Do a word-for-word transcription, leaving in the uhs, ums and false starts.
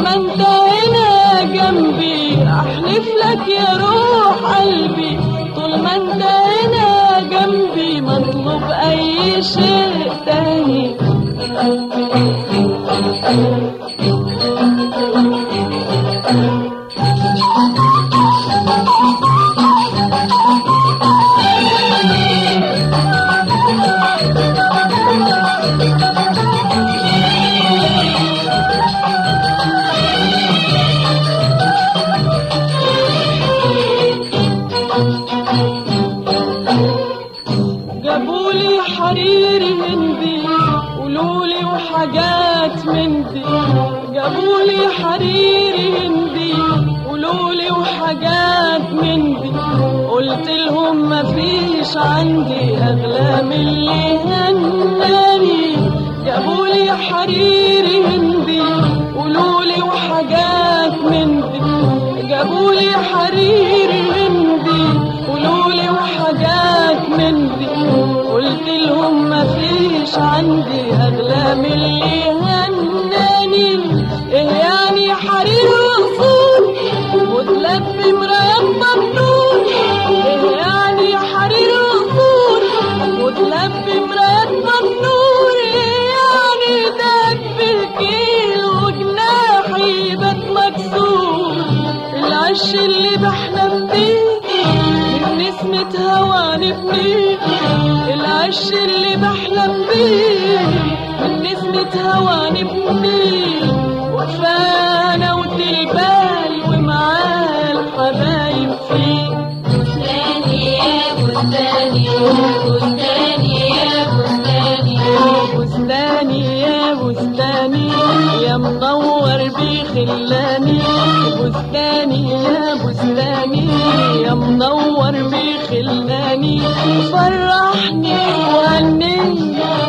ما انت هنا جنبي احلف لك يا روح قلبي، طول ما انت هنا جنبي مطلوب اي شيء تاني. جابولي حريري هندي قولولي وحاجات من دي، جابولي حريري هندي قولولي وحاجات من دي، قلت لهم مفيش عندي اغلى من اللي هناني. جابولي حريري هندي قولولي وحاجات من دي، جابولي حريري هندي قولولي وحاجات من دي، قلت لهم مفيش عندي اغلى من اللي هناني. ايه يعني حرير وغصون وتلبي مرايات مبنون، ايه يعني حرير وغصون وتلبي مرايات مبنون، ايه يعني داك بالكيل وجناحي بات مكسور. العش اللي بحلم بيه من نسمة هوا نبنيه، العش اللي بحلم بيه من نسمة هوا نبنيه، وكفانا وتلبال ومعاه الحبايب فيه. بستاني يا بستاني بستاني يا بستاني، بستاني يا بستاني يا منور بخلاني، بستاني يا بستاني يا منور بخلاني، فرحني وهنيني